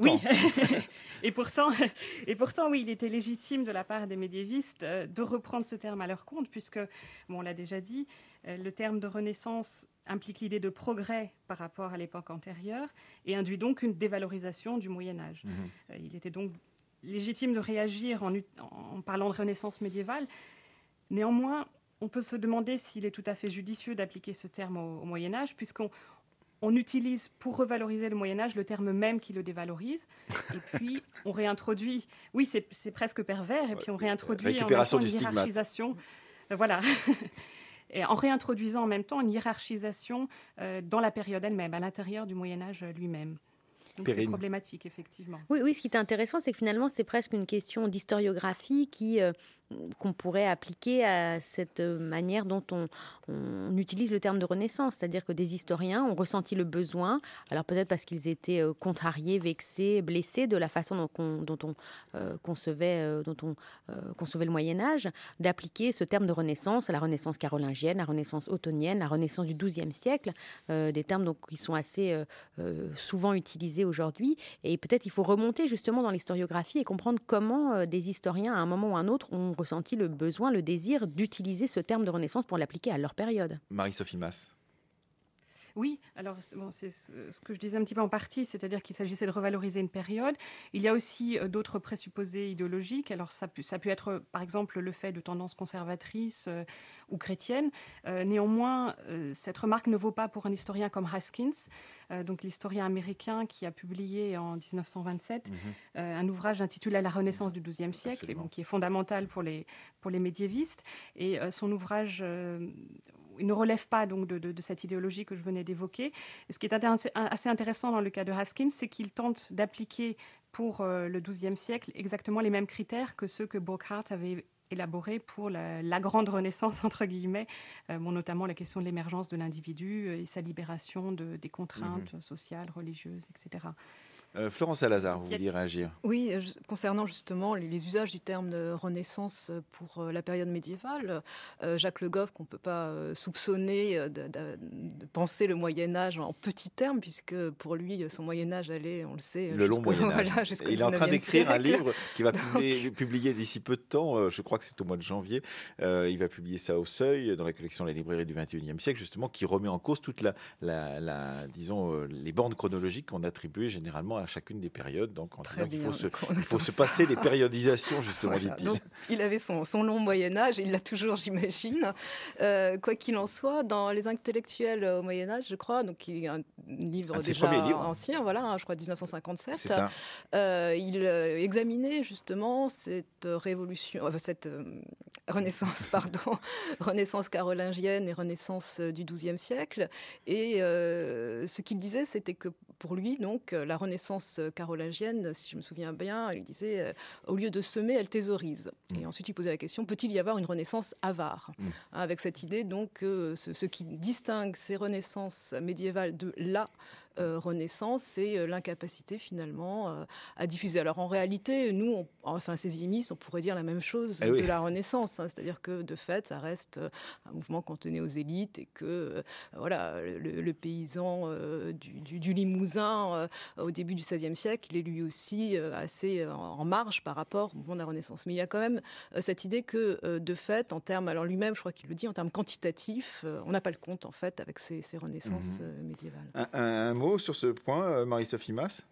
et pourtant, oui, il était légitime de la part des médiévistes de reprendre ce terme à leur compte, puisque, on l'a déjà dit, le terme de Renaissance implique l'idée de progrès par rapport à l'époque antérieure et induit donc une dévalorisation du Moyen-Âge. Il était donc légitime de réagir en parlant de Renaissance médiévale. Néanmoins, on peut se demander s'il est tout à fait judicieux d'appliquer ce terme au Moyen-Âge, puisqu'on utilise pour revaloriser le Moyen-Âge le terme même qui le dévalorise, et puis on réintroduit, oui, c'est presque pervers, et puis on réintroduit en même temps une hiérarchisation. Voilà. Et en réintroduisant en même temps une hiérarchisation dans la période elle-même, à l'intérieur du Moyen-Âge lui-même. Donc c'est problématique, effectivement. Oui, ce qui est intéressant, c'est que finalement, c'est presque une question d'historiographie qu'on pourrait appliquer à cette manière dont on utilise le terme de Renaissance. C'est-à-dire que des historiens ont ressenti le besoin, alors peut-être parce qu'ils étaient contrariés, vexés, blessés de la façon dont on concevait le Moyen-Âge, d'appliquer ce terme de Renaissance à la Renaissance carolingienne, la Renaissance ottonienne, la Renaissance du XIIe siècle, des termes donc, qui sont assez souvent utilisés aujourd'hui. Et peut-être il faut remonter justement dans l'historiographie et comprendre comment des historiens, à un moment ou à un autre, ont ressenti le besoin, le désir d'utiliser ce terme de Renaissance pour l'appliquer à leur période. Marie-Sophie Masse. Oui, alors c'est ce que je disais un petit peu en partie, c'est-à-dire qu'il s'agissait de revaloriser une période. Il y a aussi d'autres présupposés idéologiques. Alors ça peut être, par exemple, le fait de tendances conservatrices ou chrétiennes. Néanmoins, cette remarque ne vaut pas pour un historien comme Haskins, donc l'historien américain qui a publié en 1927 un ouvrage intitulé « La Renaissance du XIIe siècle », et, qui est fondamental pour les médiévistes. Et son ouvrage... il ne relève pas donc de cette idéologie que je venais d'évoquer. Et ce qui est assez intéressant dans le cas de Haskins, c'est qu'il tente d'appliquer pour le XIIe siècle exactement les mêmes critères que ceux que Burckhardt avait élaborés pour la grande Renaissance, entre guillemets, notamment la question de l'émergence de l'individu et sa libération des contraintes sociales, religieuses, etc. Florence Salazar, vous vouliez réagir? Oui, concernant justement les usages du terme de Renaissance pour la période médiévale, Jacques Le Goff, qu'on ne peut pas soupçonner de penser le Moyen-Âge en petits termes, puisque pour lui, son Moyen-Âge allait, on le sait, le long Moyen-Âge. Voilà, jusqu'au il est en train d'écrire siècle. un livre qui va publier d'ici peu de temps, je crois que c'est au mois de janvier. Il va publier ça au Seuil, dans la collection La Librairie du XXIe siècle, justement, qui remet en cause toute disons, les bornes chronologiques qu'on attribuait généralement à chacune des périodes. Donc, en disant qu'il faut se passer des périodisations, justement, voilà, dit-il. donc, il avait son long Moyen-Âge, et il l'a toujours, j'imagine. Quoi qu'il en soit, dans Les Intellectuels au Moyen-Âge, je crois, donc il y a un livre déjà ancien, voilà, je crois 1957. C'est ça. Il examinait justement cette révolution, cette Renaissance, Renaissance carolingienne et Renaissance du XIIe siècle. Et ce qu'il disait, c'était que pour lui, donc, la Renaissance carolingienne, si je me souviens bien, il disait au lieu de semer, elle thésaurise. Et ensuite, il posait la question, peut-il y avoir une Renaissance avare? Avec cette idée, donc, ce qui distingue ces renaissances médiévales de la Renaissance, c'est l'incapacité finalement à diffuser. Alors en réalité, nous, enfin ces imistes, on pourrait dire la même chose de la Renaissance, hein, c'est-à-dire que de fait, ça reste un mouvement cantonné aux élites et que voilà, le paysan du Limousin au début du XVIe siècle, il est lui aussi assez en marge par rapport au mouvement de la Renaissance. Mais il y a quand même cette idée que de fait, en termes, alors lui-même, je crois qu'il le dit, en termes quantitatifs, on n'a pas le compte en fait avec ces renaissances médiévales. Un mot sur ce point, Marie-Sophie Masse?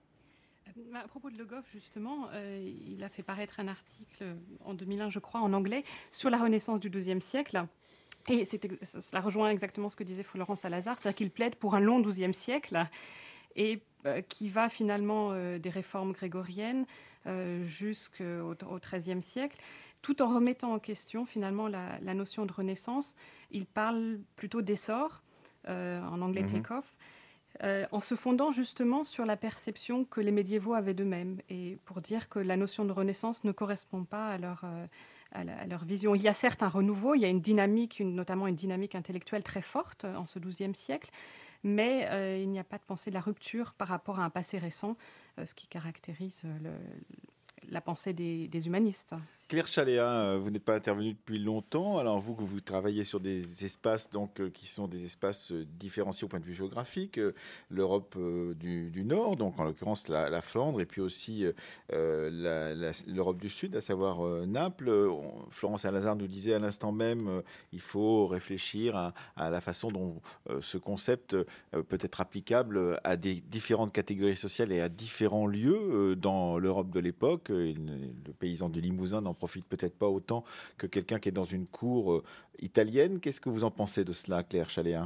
À propos de Le Goff, justement, il a fait paraître un article en 2001, je crois, en anglais, sur la Renaissance du XIIe siècle. Et cela rejoint exactement ce que disait Florence Salazar, c'est-à-dire qu'il plaide pour un long XIIe siècle et qui va finalement des réformes grégoriennes jusqu'au XIIIe siècle, tout en remettant en question finalement la notion de Renaissance. Il parle plutôt d'essor, en anglais take-off, en se fondant justement sur la perception que les médiévaux avaient d'eux-mêmes et pour dire que la notion de Renaissance ne correspond pas à leur vision. Il y a certes un renouveau, il y a une dynamique, notamment une dynamique intellectuelle très forte en ce XIIe siècle, mais il n'y a pas de pensée de la rupture par rapport à un passé récent, ce qui caractérise la pensée des humanistes. Claire Chaléa, vous n'êtes pas intervenue depuis longtemps. Alors vous travaillez sur des espaces donc, qui sont des espaces différenciés au point de vue géographique. L'Europe du Nord, donc en l'occurrence la Flandre, et puis aussi l'Europe du Sud, à savoir Naples. Florence Salazar nous disait à l'instant même il faut réfléchir à la façon dont ce concept peut être applicable à des différentes catégories sociales et à différents lieux dans l'Europe de l'époque. Le paysan du Limousin n'en profite peut-être pas autant que quelqu'un qui est dans une cour italienne. Qu'est-ce que vous en pensez de cela, Claire Chaléa?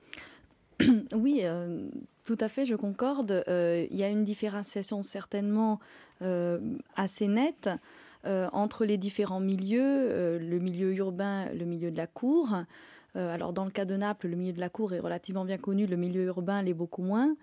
Oui, tout à fait, je concorde. Il y a une différenciation certainement assez nette entre les différents milieux, le milieu urbain, le milieu de la cour. Alors dans le cas de Naples, le milieu de la cour est relativement bien connu, le milieu urbain l'est beaucoup moins.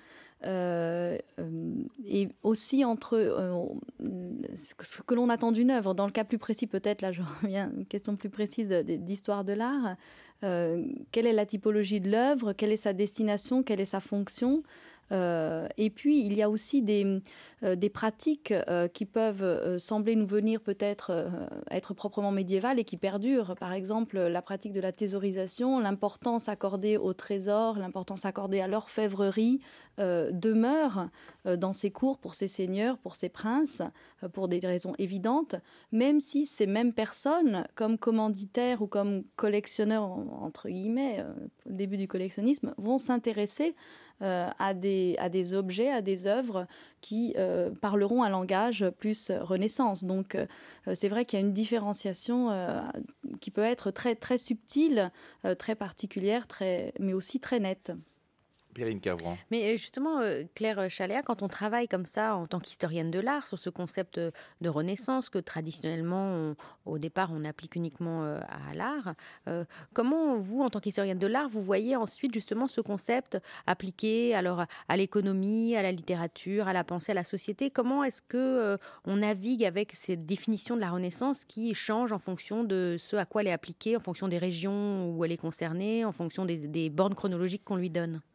Et aussi entre ce que l'on attend d'une œuvre. Dans le cas plus précis, peut-être, là je reviens à une question plus précise d'histoire de l'art. Quelle est la typologie de l'œuvre? Quelle est sa destination? Quelle est sa fonction? Et puis, il y a aussi des pratiques qui peuvent sembler nous venir peut-être être proprement médiévales et qui perdurent. Par exemple, la pratique de la thésaurisation, l'importance accordée au trésor, l'importance accordée à l'orfèvrerie demeure dans ces cours pour ces seigneurs, pour ces princes, pour des raisons évidentes, même si ces mêmes personnes, comme commanditaires ou comme collectionneurs, entre guillemets, au début du collectionnisme, vont s'intéresser à des objets, à des œuvres qui parleront un langage plus Renaissance. Donc c'est vrai qu'il y a une différenciation qui peut être très, très subtile, très particulière, mais aussi très nette. Perrine Cavran. Mais justement, Claire Chaléa, quand on travaille comme ça en tant qu'historienne de l'art sur ce concept de Renaissance que traditionnellement, au départ, on applique uniquement à l'art, comment vous, en tant qu'historienne de l'art, vous voyez ensuite justement ce concept appliqué alors à l'économie, à la littérature, à la pensée, à la société? Comment est-ce que on navigue avec cette définition de la Renaissance qui change en fonction de ce à quoi elle est appliquée, en fonction des régions où elle est concernée, en fonction des bornes chronologiques qu'on lui donne?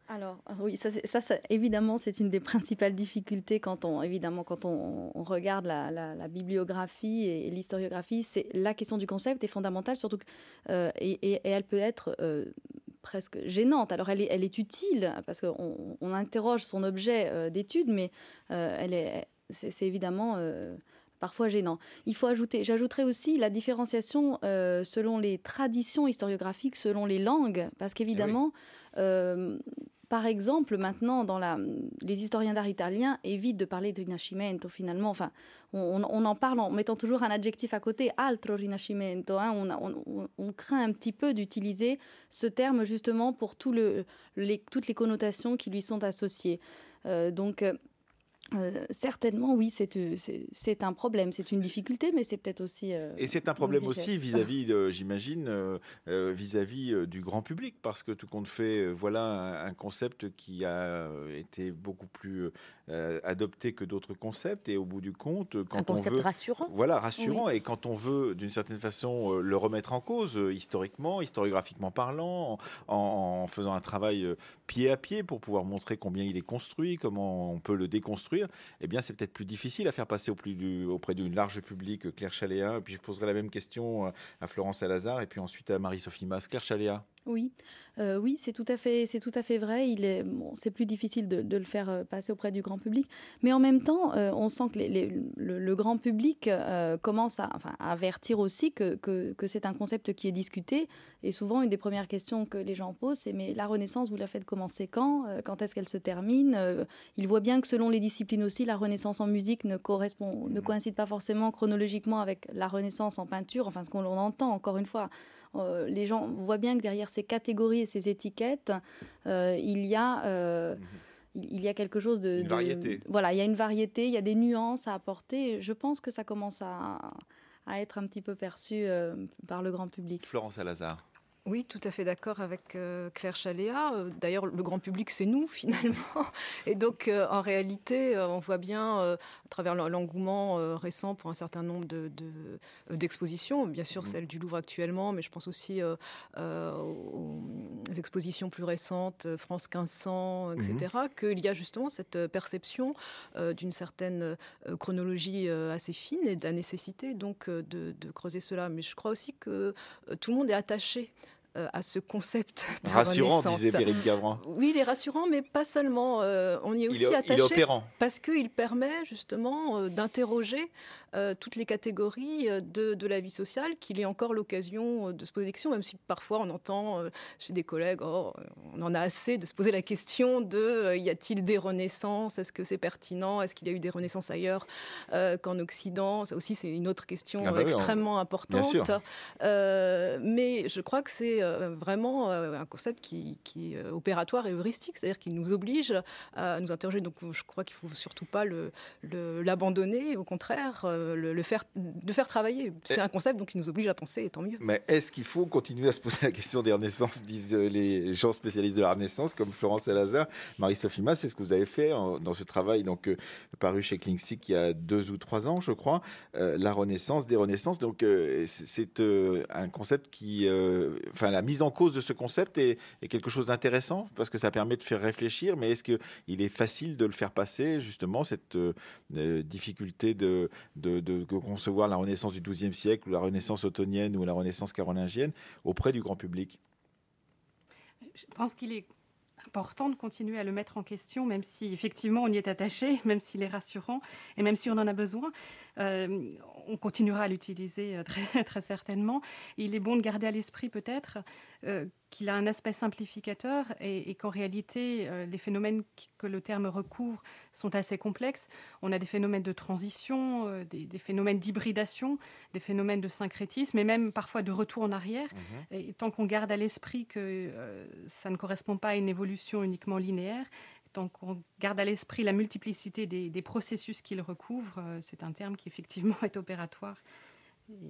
Alors oui, évidemment, c'est une des principales difficultés quand on regarde la bibliographie et l'historiographie. C'est la question du concept est fondamentale, surtout et elle peut être presque gênante. Alors elle est utile parce qu'on interroge son objet d'étude, mais c'est évidemment parfois gênant. J'ajouterais aussi la différenciation selon les traditions historiographiques, selon les langues, parce qu'évidemment, par exemple, maintenant, les historiens d'art italiens évitent de parler de Rinascimento, finalement. Enfin, on en parle en mettant toujours un adjectif à côté, altro Rinascimento. Hein. On craint un petit peu d'utiliser ce terme justement pour toutes les connotations qui lui sont associées. Certainement, oui, c'est un problème, c'est une difficulté, mais c'est peut-être aussi... Et c'est un problème aussi vis-à-vis, j'imagine, vis-à-vis du grand public, parce que tout compte fait, voilà un concept qui a été beaucoup plus adopté que d'autres concepts, et au bout du compte, quand un concept rassurant. Voilà, rassurant, oui. Et quand on veut, d'une certaine façon, le remettre en cause, historiquement, historiographiquement parlant, en faisant un travail pied à pied pour pouvoir montrer combien il est construit, comment on peut le déconstruire, eh bien, c'est peut-être plus difficile à faire passer auprès d'une large public. Claire Chaléa, puis je poserai la même question à Florence Salazar et puis ensuite à Marie-Sophie Mas. Claire Chaléa. Oui, c'est tout à fait vrai. C'est plus difficile de le faire passer auprès du grand public, mais en même temps, on sent que le grand public commence à avertir aussi que c'est un concept qui est discuté. Et souvent, une des premières questions que les gens posent, c'est mais la Renaissance, vous la faites commencer quand est-ce qu'elle se termine? Ils voient bien que selon les disciplines aussi, la Renaissance en musique ne coïncide pas forcément chronologiquement avec la Renaissance en peinture. Enfin, ce qu'on entend encore une fois. Les gens voient bien que derrière ces catégories et ces étiquettes, il y a quelque chose de... Une variété. Voilà, il y a une variété, il y a des nuances à apporter. Je pense que ça commence à être un petit peu perçu par le grand public. Florence Salazar. Oui, tout à fait d'accord avec Claire Chaléa. D'ailleurs, le grand public, c'est nous, finalement. Et donc, en réalité, on voit bien, à travers l'engouement récent pour un certain nombre d'expositions, bien sûr celle du Louvre actuellement, mais je pense aussi aux expositions plus récentes, France 1500, etc., qu'il y a justement cette perception d'une certaine chronologie assez fine et de la nécessité donc de creuser cela. Mais je crois aussi que tout le monde est attaché à ce concept de rassurant, Renaissance. Disait Péric Gavran. Oui, il est rassurant, mais pas seulement. On y est aussi attaché. Il est opérant. Parce qu'il permet justement d'interroger toutes les catégories de la vie sociale, qu'il ait encore l'occasion de se poser des questions, même si parfois on entend chez des collègues, on en a assez de se poser la question de y a-t-il des renaissances? Est-ce que c'est pertinent? Est-ce qu'il y a eu des renaissances ailleurs qu'en Occident? Ça aussi, c'est une autre question extrêmement importante. Mais je crois que c'est vraiment un concept qui est opératoire et heuristique, c'est-à-dire qu'il nous oblige à nous interroger. Donc je crois qu'il ne faut surtout pas l'abandonner, au contraire, le faire travailler. C'est un concept donc, qui nous oblige à penser, et tant mieux. Mais est-ce qu'il faut continuer à se poser la question des renaissances, disent les gens spécialistes de la Renaissance, comme Florence Salazar, Marie-Sophie Mas? C'est ce que vous avez fait dans ce travail paru chez Klingsik il y a 2 ou 3 ans, je crois, la Renaissance, des Renaissances. Donc c'est un concept qui... la mise en cause de ce concept est quelque chose d'intéressant, parce que ça permet de faire réfléchir, mais est-ce qu'il est facile de le faire passer, justement, cette difficulté de concevoir la Renaissance du XIIe siècle, ou la Renaissance ottonienne, ou la Renaissance carolingienne, auprès du grand public? Je pense qu'il est important de continuer à le mettre en question, même si effectivement on y est attaché, même s'il est rassurant, et même si on en a besoin. On continuera à l'utiliser très, très certainement. Il est bon de garder à l'esprit peut-être qu'il a un aspect simplificateur et qu'en réalité, les phénomènes que le terme recouvre sont assez complexes. On a des phénomènes de transition, des phénomènes d'hybridation, des phénomènes de syncrétisme et même parfois de retour en arrière. Et tant qu'on garde à l'esprit que ça ne correspond pas à une évolution uniquement linéaire, tant qu'on garde à l'esprit la multiplicité des processus qu'il recouvre, c'est un terme qui effectivement est opératoire. Perrine ?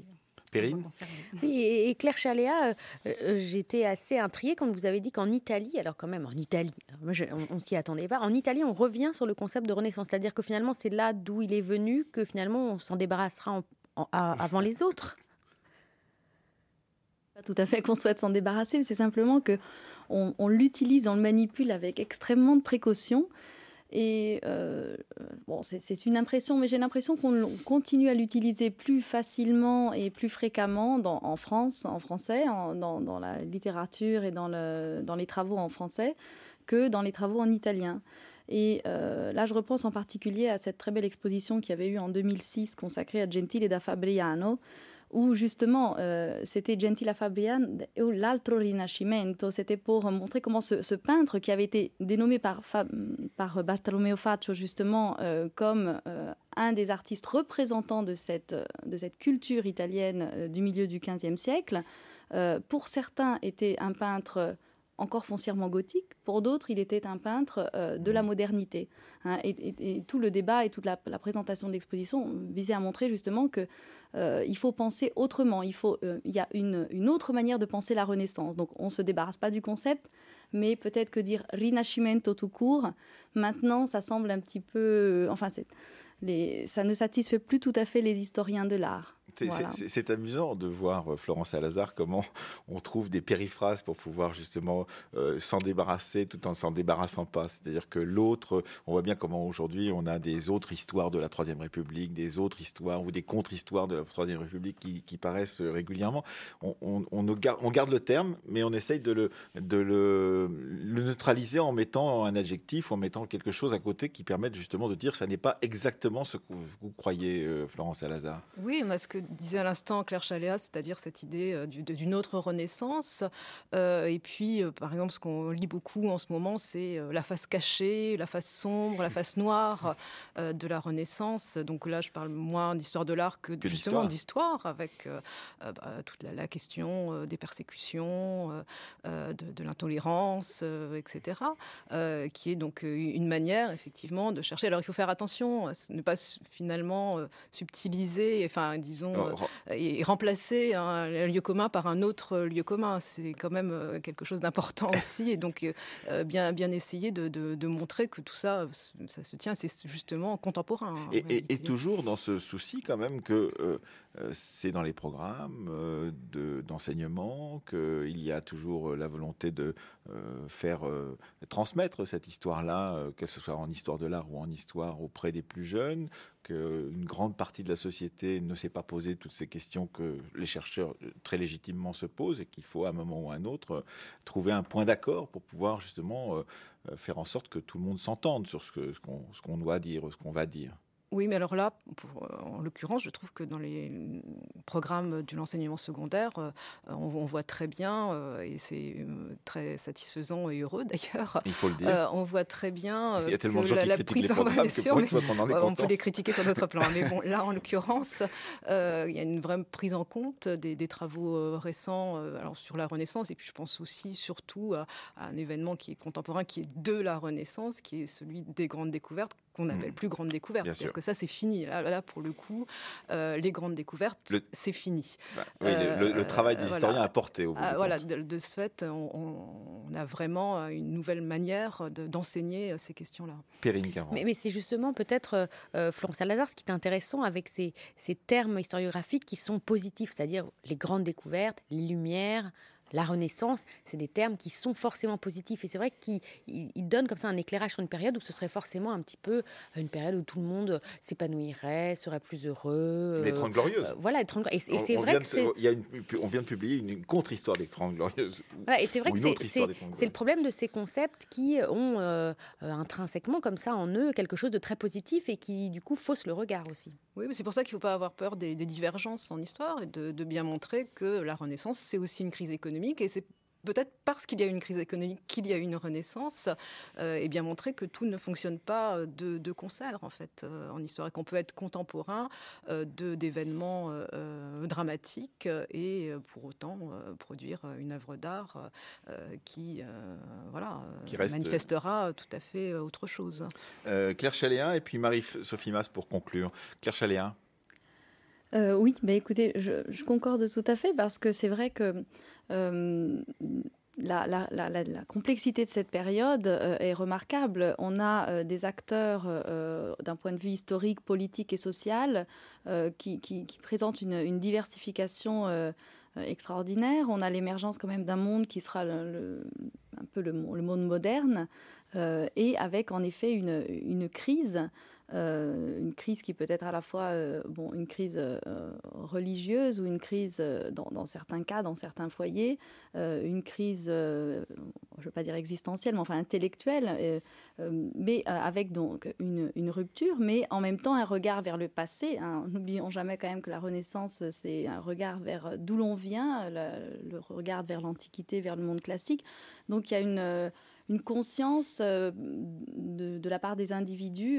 Et Claire Chaléa, j'étais assez intriguée quand vous avez dit qu'en Italie, alors quand même en Italie, on s'y attendait pas, en Italie on revient sur le concept de Renaissance, c'est-à-dire que finalement c'est là d'où il est venu, que finalement on s'en débarrassera avant les autres. Pas tout à fait qu'on souhaite s'en débarrasser, mais c'est simplement qu'on l'utilise, on le manipule avec extrêmement de précaution. Et bon, c'est une impression, mais j'ai l'impression qu'on continue à l'utiliser plus facilement et plus fréquemment en France, en français, dans la littérature et dans les travaux en français, que dans les travaux en italien. Et là, je repense en particulier à cette très belle exposition qu'il y avait eu en 2006 consacrée à Gentile da Fabriano, où justement c'était Gentile da Fabriano et l'altro Rinascimento. C'était pour montrer comment ce peintre qui avait été dénommé par Bartolomeo Faccio justement comme un des artistes représentants de cette culture italienne du milieu du XVe siècle, pour certains était un peintre encore foncièrement gothique, pour d'autres, il était un peintre de la modernité. Hein, et tout le débat et toute la présentation de l'exposition visait à montrer justement qu'il faut penser autrement. Il y a une autre manière de penser la Renaissance. Donc on ne se débarrasse pas du concept, mais peut-être que dire Rinascimento tout court, maintenant, ça semble un petit peu... ça ne satisfait plus tout à fait les historiens de l'art. Voilà. C'est amusant de voir, Florence Salazar, comment on trouve des périphrases pour pouvoir justement s'en débarrasser tout en s'en débarrassant pas. C'est-à-dire que l'autre, on voit bien comment aujourd'hui on a des autres histoires de la Troisième République, des autres histoires ou des contre-histoires de la Troisième République qui paraissent régulièrement. On garde le terme, mais on essaye de le neutraliser en mettant un adjectif, en mettant quelque chose à côté qui permette justement de dire que ça n'est pas exactement ce que vous croyez, Florence Salazar. Oui, on a ce que disait à l'instant Claire Chaléas, c'est-à-dire cette idée d'une autre renaissance. Et puis, par exemple, ce qu'on lit beaucoup en ce moment, c'est la face cachée, la face sombre, la face noire de la Renaissance. Donc là, je parle moins d'histoire de l'art que justement d'histoire, avec toute la question des persécutions, de l'intolérance, etc., qui est donc une manière, effectivement, de chercher. Alors, il faut faire attention à ne pas finalement subtiliser, enfin, disons, et remplacer un lieu commun par un autre lieu commun. C'est quand même quelque chose d'important aussi. Et donc, bien essayer de montrer que tout ça, ça se tient, c'est justement contemporain. Et toujours dans ce souci quand même que c'est dans les programmes d'enseignement, qu'il y a toujours la volonté de faire transmettre cette histoire-là, que ce soit en histoire de l'art ou en histoire auprès des plus jeunes, qu'une grande partie de la société ne s'est pas posé toutes ces questions que les chercheurs très légitimement se posent et qu'il faut à un moment ou à un autre trouver un point d'accord pour pouvoir justement faire en sorte que tout le monde s'entende sur ce qu'on doit dire, ce qu'on va dire. Oui, mais alors là, en l'occurrence, je trouve que dans les programmes de l'enseignement secondaire, on voit très bien, et c'est très satisfaisant et heureux d'ailleurs, il faut le dire. On voit très bien il y a tellement de gens qui critiquent les programmes que pour une fois qu'on en est content. On peut les critiquer sur d'autres plans. Mais bon, là, en l'occurrence, il y a une vraie prise en compte des travaux récents alors sur la Renaissance. Et puis je pense aussi, surtout, à un événement qui est contemporain, qui est de la Renaissance, qui est celui des grandes découvertes, qu'on appelle plus grandes découvertes. C'est-à-dire que ça, c'est fini. Là, pour le coup, les grandes découvertes, c'est fini. Oui, le travail des historiens a porté au bout voilà, de ce fait, on a vraiment une nouvelle manière d'enseigner ces questions-là. Perrine Caron. Mais c'est justement peut-être, Florence Salazar, ce qui est intéressant avec ces termes historiographiques qui sont positifs, c'est-à-dire les grandes découvertes, les Lumières, la Renaissance, c'est des termes qui sont forcément positifs. Et c'est vrai qu'ils donnent comme ça un éclairage sur une période où ce serait forcément un petit peu une période où tout le monde s'épanouirait, serait plus heureux. Les 30 Glorieuses. Voilà, les 30 Glorieuses. Et c'est vrai que on vient de publier une contre-histoire des 30 Glorieuses. Voilà, et c'est vrai que c'est le problème de ces concepts qui ont intrinsèquement comme ça en eux quelque chose de très positif et qui du coup faussent le regard aussi. Oui, mais c'est pour ça qu'il ne faut pas avoir peur des divergences en histoire et de bien montrer que la Renaissance, c'est aussi une crise économique. Et c'est peut-être parce qu'il y a une crise économique qu'il y a une renaissance, et bien montrer que tout ne fonctionne pas de concert, en fait, en histoire, et qu'on peut être contemporain d'événements dramatiques et pour autant produire une œuvre d'art qui manifestera tout à fait autre chose. Claire Chaléen et puis Marie-Sophie Mas pour conclure. Claire Chaléen. Oui, écoutez, je concorde tout à fait parce que c'est vrai que la complexité de cette période est remarquable. On a des acteurs d'un point de vue historique, politique et social qui présentent une diversification extraordinaire. On a l'émergence quand même d'un monde qui sera un peu le monde moderne, et avec en effet une crise. Une crise qui peut être à la fois une crise religieuse ou une crise, dans certains cas, dans certains foyers, une crise, je ne veux pas dire existentielle, mais enfin intellectuelle, mais avec donc une rupture, mais en même temps un regard vers le passé. Hein. N'oublions jamais quand même que la Renaissance, c'est un regard vers d'où l'on vient, le regard vers l'Antiquité, vers le monde classique. Donc il y a une conscience de la part des individus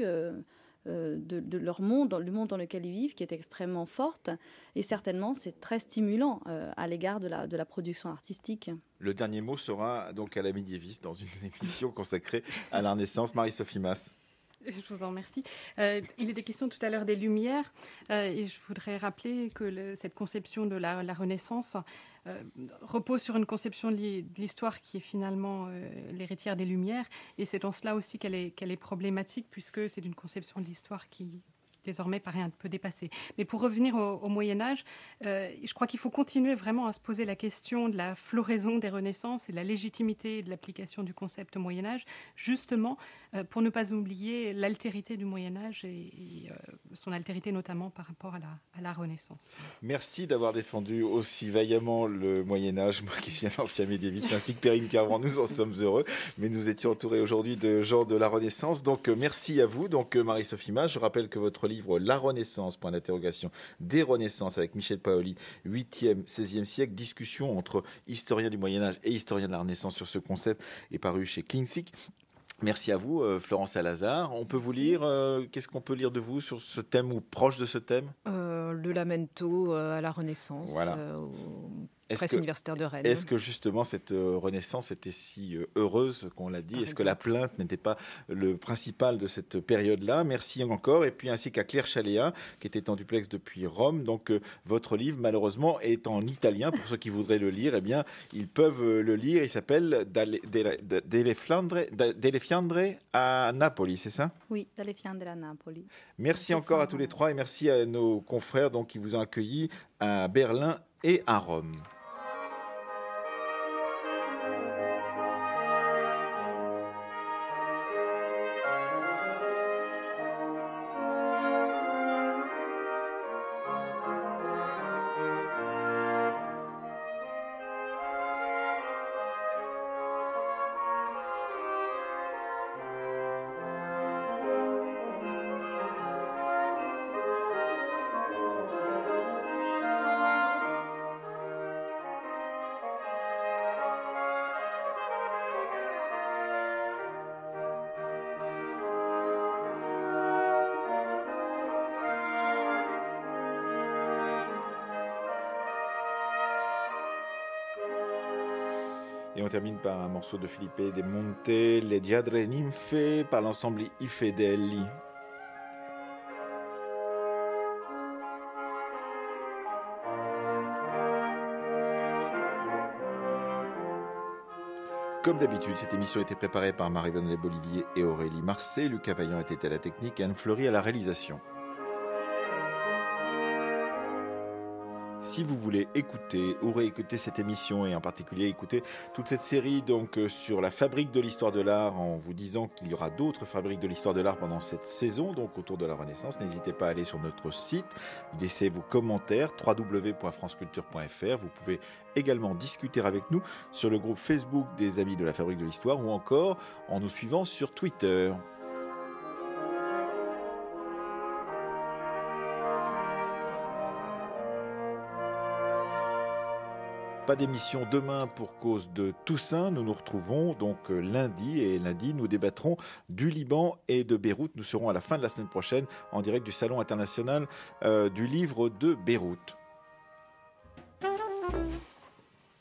de leur monde, le monde dans lequel ils vivent, qui est extrêmement forte. Et certainement, c'est très stimulant à l'égard de la production artistique. Le dernier mot sera donc à la médiéviste dans une émission consacrée à la Renaissance. Marie-Sophie Masse. Je vous en remercie. Il était question tout à l'heure des Lumières, et je voudrais rappeler que cette conception de la Renaissance repose sur une conception de l'histoire qui est finalement l'héritière des Lumières, et c'est en cela aussi qu'elle est problématique, puisque c'est une conception de l'histoire qui désormais paraît un peu dépassée. Mais pour revenir au Moyen-Âge, je crois qu'il faut continuer vraiment à se poser la question de la floraison des Renaissances et de la légitimité de l'application du concept au Moyen-Âge, justement pour ne pas oublier l'altérité du Moyen-Âge et son altérité notamment par rapport à la Renaissance. Merci d'avoir défendu aussi vaillamment le Moyen-Âge, moi qui suis un ancien médiéviste, ainsi que Perrine Carvan, nous en sommes heureux, mais nous étions entourés aujourd'hui de gens de la Renaissance, donc merci à vous. Donc Marie-Sophie Masse, je rappelle que votre livre La Renaissance, point d'interrogation, des Renaissances avec Michel Paoli, 8e, 16e siècle, discussion entre historiens du Moyen-Âge et historiens de la Renaissance sur ce concept, est paru chez Kinsick. Merci à vous, Florence Salazar. On peut vous lire, qu'est-ce qu'on peut lire de vous sur ce thème ou proche de ce thème ? Le Lamento à la Renaissance, voilà. Presse universitaire de Rennes. Est-ce que justement cette Renaissance était si heureuse qu'on l'a dit ? Est-ce que la plainte n'était pas le principal de cette période-là ? Merci encore. Et puis ainsi qu'à Claire Chaléa, qui était en duplex depuis Rome. Donc votre livre, malheureusement, est en italien. Pour ceux qui voudraient le lire, eh bien, ils peuvent le lire. Il s'appelle Delle Fiandre à Napoli, c'est ça ? Oui, Delle Fiandre à Napoli. Merci encore à tous les trois et merci à nos confrères donc, qui vous ont accueillis à Berlin et à Rome. Et on termine par un morceau de Felipe De Monte, Les Diadre Nymphe, par l'ensemble I Fedeli. Comme d'habitude, cette émission a été préparée par Marie-Vanne Bolivier et Aurélie Marcet. Lucas Vaillant était à la technique et Anne Fleury à la réalisation. Si vous voulez écouter ou réécouter cette émission et en particulier écouter toute cette série donc sur la fabrique de l'histoire de l'art en vous disant qu'il y aura d'autres fabriques de l'histoire de l'art pendant cette saison donc autour de la Renaissance, n'hésitez pas à aller sur notre site, laissez vos commentaires www.franceculture.fr. Vous pouvez également discuter avec nous sur le groupe Facebook des Amis de la Fabrique de l'Histoire ou encore en nous suivant sur Twitter. Pas d'émission demain pour cause de Toussaint. Nous nous retrouvons donc lundi et lundi nous débattrons du Liban et de Beyrouth. Nous serons à la fin de la semaine prochaine en direct du Salon international du livre de Beyrouth.